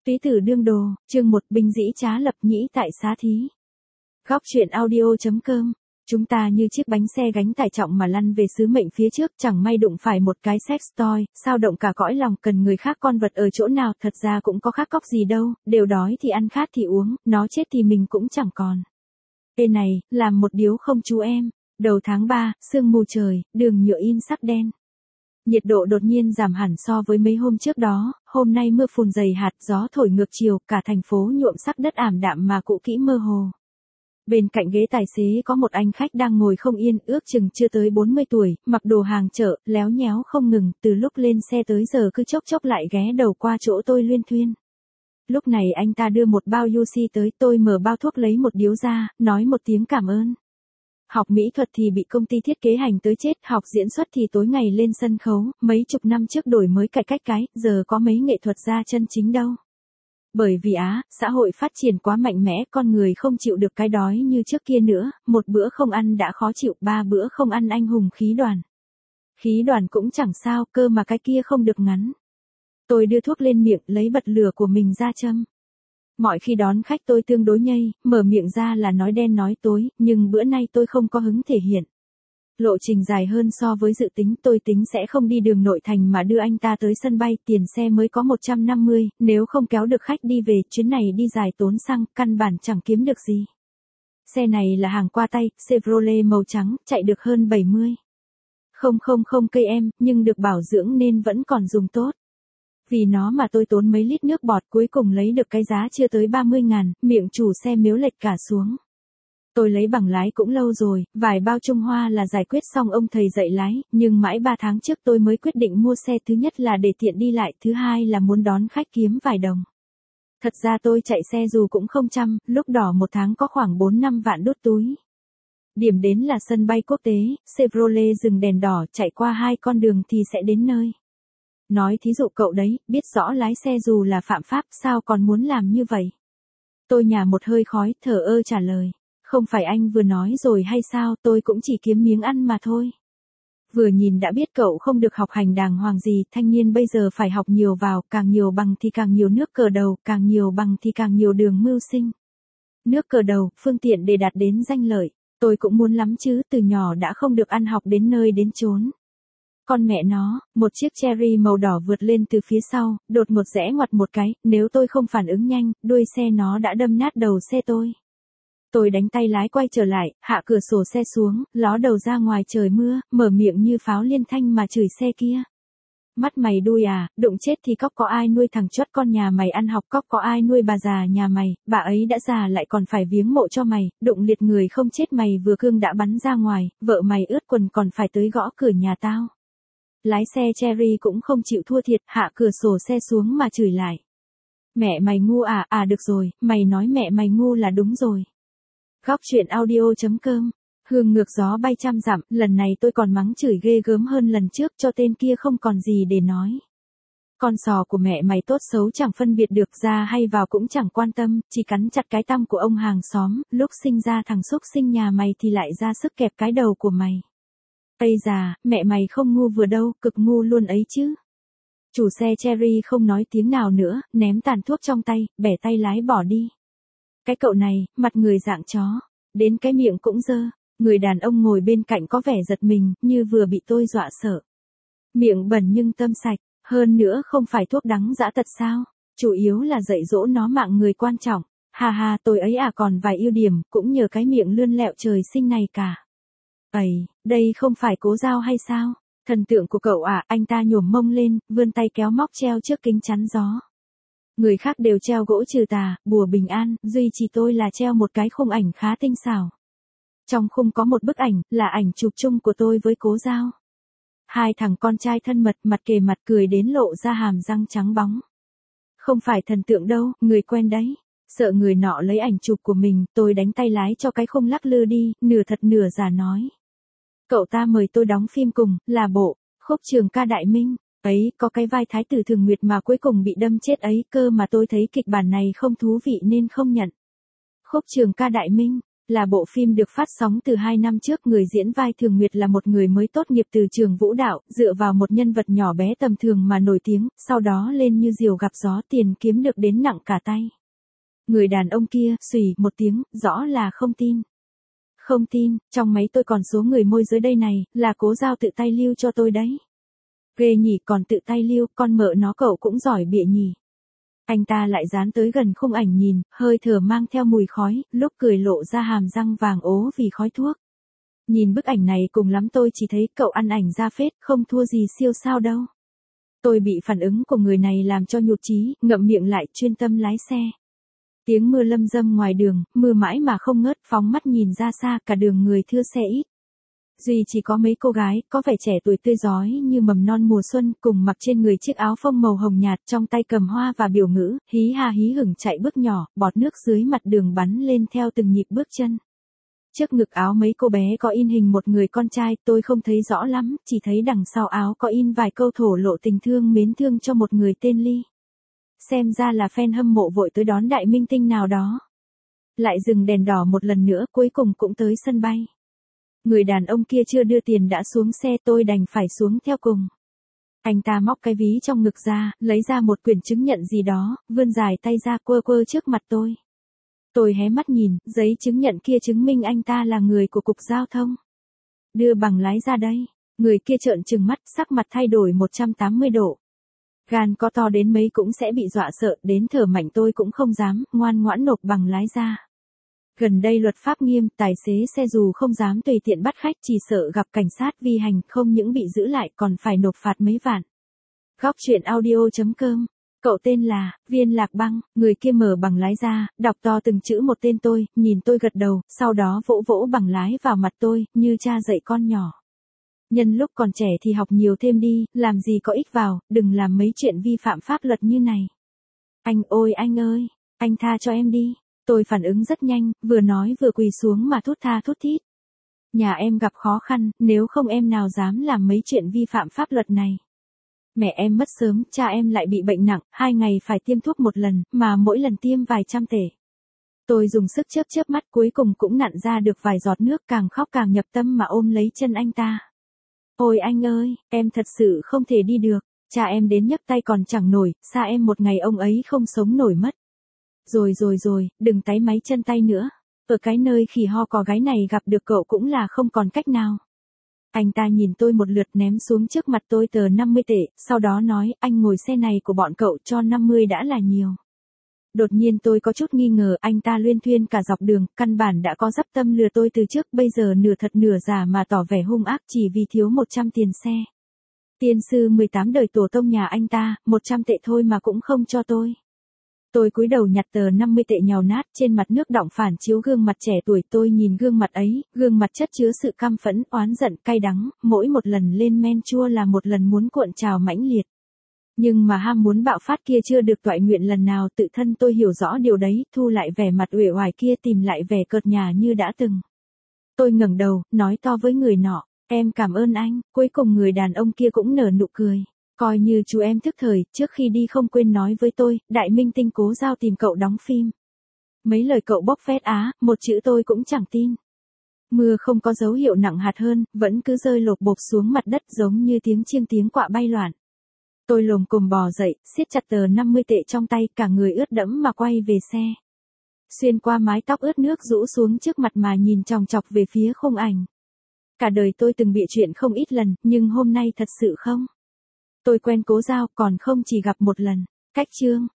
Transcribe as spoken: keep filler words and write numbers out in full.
Túy tử đương đồ, chương một binh dĩ trá lập nhĩ tại xá thí. Góc truyện audio.com. Chúng ta như chiếc bánh xe gánh tải trọng mà lăn về sứ mệnh phía trước, chẳng may đụng phải một cái sex toy, sao động cả cõi lòng, cần người khác con vật ở chỗ nào, thật ra cũng có khác cóc gì đâu, đều đói thì ăn khát thì uống, nó chết thì mình cũng chẳng còn. Ê này, làm một điếu không chú em. Đầu tháng ba, sương mù trời, đường nhựa in sắc đen. Nhiệt độ đột nhiên giảm hẳn so với mấy hôm trước đó, hôm nay mưa phùn dày hạt, gió thổi ngược chiều, cả thành phố nhuộm sắc đất ảm đạm mà cũ kỹ mơ hồ. Bên cạnh ghế tài xế có một anh khách đang ngồi không yên, ước chừng chưa tới bốn mươi tuổi, mặc đồ hàng chợ, léo nhéo không ngừng, từ lúc lên xe tới giờ cứ chốc chốc lại ghé đầu qua chỗ tôi luyên thuyên. Lúc này anh ta đưa một bao u xê tới, tôi mở bao thuốc lấy một điếu ra, nói một tiếng cảm ơn. Học mỹ thuật thì bị công ty thiết kế hành tới chết, học diễn xuất thì tối ngày lên sân khấu, mấy chục năm trước đổi mới cải cách cái, giờ có mấy nghệ thuật gia chân chính đâu. Bởi vì Á, xã hội phát triển quá mạnh mẽ, con người không chịu được cái đói như trước kia nữa, một bữa không ăn đã khó chịu, ba bữa không ăn anh hùng khí đoàn. Khí đoàn cũng chẳng sao, cơ mà cái kia không được ngắn. Tôi đưa thuốc lên miệng, lấy bật lửa của mình ra châm. Mọi khi đón khách tôi tương đối nhây, mở miệng ra là nói đen nói tối, nhưng bữa nay tôi không có hứng thể hiện. Lộ trình dài hơn so với dự tính, tôi tính sẽ không đi đường nội thành mà đưa anh ta tới sân bay, tiền xe mới có một trăm năm mươi, nếu không kéo được khách đi về, chuyến này đi dài tốn xăng, căn bản chẳng kiếm được gì. Xe này là hàng qua tay, Chevrolet màu trắng, chạy được hơn bảy mươi. Không không không cây em, nhưng được bảo dưỡng nên vẫn còn dùng tốt. Vì nó mà tôi tốn mấy lít nước bọt, cuối cùng lấy được cái giá chưa tới ba mươi ngàn, miệng chủ xe miếu lệch cả xuống. Tôi lấy bằng lái cũng lâu rồi, vài bao Trung Hoa là giải quyết xong ông thầy dạy lái, nhưng mãi ba tháng trước tôi mới quyết định mua xe, thứ nhất là để tiện đi lại, thứ hai là muốn đón khách kiếm vài đồng. Thật ra tôi chạy xe dù cũng không chăm, lúc đỏ một tháng có khoảng bốn năm vạn đút túi. Điểm đến là sân bay quốc tế, Chevrolet dừng đèn đỏ, chạy qua hai con đường thì sẽ đến nơi. Nói thí dụ cậu đấy, biết rõ lái xe dù là phạm pháp, sao còn muốn làm như vậy? Tôi nhả một hơi khói, thở ơ trả lời. Không phải anh vừa nói rồi hay sao, tôi cũng chỉ kiếm miếng ăn mà thôi. Vừa nhìn đã biết cậu không được học hành đàng hoàng gì, thanh niên bây giờ phải học nhiều vào, càng nhiều bằng thì càng nhiều nước cờ đầu, càng nhiều bằng thì càng nhiều đường mưu sinh. Nước cờ đầu, phương tiện để đạt đến danh lợi, tôi cũng muốn lắm chứ, từ nhỏ đã không được ăn học đến nơi đến chốn. Con mẹ nó, một chiếc Cherry màu đỏ vượt lên từ phía sau, đột ngột rẽ ngoặt một cái, nếu tôi không phản ứng nhanh, đuôi xe nó đã đâm nát đầu xe tôi. Tôi đánh tay lái quay trở lại, hạ cửa sổ xe xuống, ló đầu ra ngoài trời mưa, mở miệng như pháo liên thanh mà chửi xe kia. Mắt mày đuôi à, đụng chết thì cóc có ai nuôi thằng chót con nhà mày ăn học, cóc có ai nuôi bà già nhà mày, bà ấy đã già lại còn phải viếng mộ cho mày, đụng liệt người không chết mày vừa cương đã bắn ra ngoài, vợ mày ướt quần còn phải tới gõ cửa nhà tao. Lái xe Cherry cũng không chịu thua thiệt, hạ cửa sổ xe xuống mà chửi lại. Mẹ mày ngu à, à được rồi, mày nói mẹ mày ngu là đúng rồi. Góc truyện audio.com. Hương ngược gió bay trăm dặm, lần này tôi còn mắng chửi ghê gớm hơn lần trước, cho tên kia không còn gì để nói. Con sò của mẹ mày tốt xấu chẳng phân biệt được, ra hay vào cũng chẳng quan tâm, chỉ cắn chặt cái tăm của ông hàng xóm, lúc sinh ra thằng xúc sinh nhà mày thì lại ra sức kẹp cái đầu của mày. Ây già, mẹ mày không ngu vừa đâu, cực ngu luôn ấy chứ. Chủ xe Cherry không nói tiếng nào nữa, ném tàn thuốc trong tay, bẻ tay lái bỏ đi. Cái cậu này, mặt người dạng chó, đến cái miệng cũng dơ, người đàn ông ngồi bên cạnh có vẻ giật mình, như vừa bị tôi dọa sợ. Miệng bẩn nhưng tâm sạch, hơn nữa không phải thuốc đắng dã tật sao, chủ yếu là dạy dỗ nó mạng người quan trọng, ha ha tôi ấy à còn vài ưu điểm, cũng nhờ cái miệng lươn lẹo trời sinh này cả. Ây, đây không phải Cố Dao hay sao, thần tượng của cậu à, anh ta nhổm mông lên, vươn tay kéo móc treo trước kính chắn gió. Người khác đều treo gỗ trừ tà, bùa bình an, duy chỉ tôi là treo một cái khung ảnh khá tinh xảo. Trong khung có một bức ảnh, là ảnh chụp chung của tôi với Cố Dao. Hai thằng con trai thân mật, mặt kề mặt cười đến lộ ra hàm răng trắng bóng. Không phải thần tượng đâu, người quen đấy. Sợ người nọ lấy ảnh chụp của mình, tôi đánh tay lái cho cái khung lắc lư đi, nửa thật nửa giả nói. Cậu ta mời tôi đóng phim cùng, là bộ, Khúc Trường Ca Đại Minh. Ấy, có cái vai thái tử Thường Nguyệt mà cuối cùng bị đâm chết ấy, cơ mà tôi thấy kịch bản này không thú vị nên không nhận. Khúc Trường Ca Đại Minh, Là bộ phim được phát sóng từ hai năm trước, người diễn vai Thường Nguyệt là một người mới tốt nghiệp từ trường vũ đạo, dựa vào một nhân vật nhỏ bé tầm thường mà nổi tiếng, sau đó lên như diều gặp gió, tiền kiếm được đến nặng cả tay. Người đàn ông kia, xùy một tiếng, rõ là không tin. Không tin, trong máy tôi còn số người môi giới đây này, là Cố Giao tự tay lưu cho tôi đấy. Ghê nhỉ, còn tự tay lưu, con mợ nó cậu cũng giỏi bịa nhỉ. Anh ta lại dán tới gần khung ảnh nhìn, hơi thở mang theo mùi khói, lúc cười lộ ra hàm răng vàng ố vì khói thuốc. Nhìn bức ảnh này cùng lắm tôi chỉ thấy cậu ăn ảnh ra phết, không thua gì siêu sao đâu. Tôi bị phản ứng của người này làm cho nhụt chí, ngậm miệng lại, chuyên tâm lái xe. Tiếng mưa lâm dâm ngoài đường, mưa mãi mà không ngớt, phóng mắt nhìn ra xa, cả đường người thưa xe ít. Duy chỉ có mấy cô gái, có vẻ trẻ tuổi tươi rói như mầm non mùa xuân, cùng mặc trên người chiếc áo phông màu hồng nhạt, trong tay cầm hoa và biểu ngữ, hí ha hí hửng chạy bước nhỏ, bọt nước dưới mặt đường bắn lên theo từng nhịp bước chân. Trước ngực áo mấy cô bé có in hình một người con trai, tôi không thấy rõ lắm, chỉ thấy đằng sau áo có in vài câu thổ lộ tình thương mến thương cho một người tên Ly. Xem ra là fan hâm mộ vội tới đón đại minh tinh nào đó. Lại dừng đèn đỏ một lần nữa, cuối cùng cũng tới sân bay. Người đàn ông kia chưa đưa tiền đã xuống xe, tôi đành phải xuống theo cùng. Anh ta móc cái ví trong ngực ra, lấy ra một quyển chứng nhận gì đó, vươn dài tay ra quơ quơ trước mặt tôi. Tôi hé mắt nhìn, giấy chứng nhận kia chứng minh anh ta là người của cục giao thông. Đưa bằng lái ra đây. Người kia trợn trừng mắt, sắc mặt thay đổi một trăm tám mươi độ. Gan có to đến mấy cũng sẽ bị dọa sợ, đến thở mạnh tôi cũng không dám, ngoan ngoãn nộp bằng lái ra. Gần đây luật pháp nghiêm, tài xế xe dù không dám tùy tiện bắt khách, chỉ sợ gặp cảnh sát vi hành, không những bị giữ lại còn phải nộp phạt mấy vạn. Góc truyện audio chấm com. Cậu tên là Viên Lạc Băng. Người kia mở bằng lái ra, đọc to từng chữ một tên tôi, nhìn tôi gật đầu, sau đó vỗ vỗ bằng lái vào mặt tôi, như cha dạy con nhỏ. Nhân lúc còn trẻ thì học nhiều thêm đi, làm gì có ích vào, đừng làm mấy chuyện vi phạm pháp luật như này. Anh ôi anh ơi, anh tha cho em đi. Tôi phản ứng rất nhanh, vừa nói vừa quỳ xuống mà thút tha thút thít. Nhà em gặp khó khăn, nếu không em nào dám làm mấy chuyện vi phạm pháp luật này. Mẹ em mất sớm, cha em lại bị bệnh nặng, hai ngày phải tiêm thuốc một lần, mà mỗi lần tiêm vài trăm tể. Tôi dùng sức chớp chớp mắt, cuối cùng cũng nặn ra được vài giọt nước, càng khóc càng nhập tâm mà ôm lấy chân anh ta. Ôi anh ơi, em thật sự không thể đi được, cha em đến nhấc tay còn chẳng nổi, xa em một ngày ông ấy không sống nổi mất. Rồi rồi rồi, đừng táy máy chân tay nữa, ở cái nơi khỉ ho có gái này gặp được cậu cũng là không còn cách nào. Anh ta nhìn tôi một lượt ném xuống trước mặt tôi tờ năm mươi tệ, sau đó nói, anh ngồi xe này của bọn cậu cho năm mươi đã là nhiều. Đột nhiên tôi có chút nghi ngờ, anh ta luyên thuyên cả dọc đường, căn bản đã có dắp tâm lừa tôi từ trước, bây giờ nửa thật nửa giả mà tỏ vẻ hung ác chỉ vì thiếu một trăm tiền xe. Tiên sư mười tám đời tổ tông nhà anh ta, một trăm tệ thôi mà cũng không cho tôi. Tôi cúi đầu nhặt tờ năm mươi tệ nhào nát, trên mặt nước đọng phản chiếu gương mặt trẻ tuổi, tôi nhìn gương mặt ấy, gương mặt chất chứa sự căm phẫn, oán giận, cay đắng, mỗi một lần lên men chua là một lần muốn cuộn trào mãnh liệt. Nhưng mà ham muốn bạo phát kia chưa được toại nguyện lần nào, tự thân tôi hiểu rõ điều đấy, thu lại vẻ mặt uể oải kia, tìm lại vẻ cợt nhả như đã từng. Tôi ngẩng đầu, nói to với người nọ, em cảm ơn anh, cuối cùng người đàn ông kia cũng nở nụ cười. Coi như chú em thức thời, trước khi đi không quên nói với tôi, đại minh tinh Cố Giao tìm cậu đóng phim. Mấy lời cậu bóc phét á, một chữ tôi cũng chẳng tin. Mưa không có dấu hiệu nặng hạt hơn, vẫn cứ rơi lộp bộp xuống mặt đất giống như tiếng chiêng tiếng quạ bay loạn. Tôi lồm cồm bò dậy, siết chặt tờ năm mươi tệ trong tay, cả người ướt đẫm mà quay về xe. Xuyên qua mái tóc ướt nước rũ xuống trước mặt mà nhìn chòng chọc về phía khung ảnh. Cả đời tôi từng bịa chuyện không ít lần, nhưng hôm nay thật sự không. Tôi quen Cố Giao, còn không chỉ gặp một lần. Cách chương.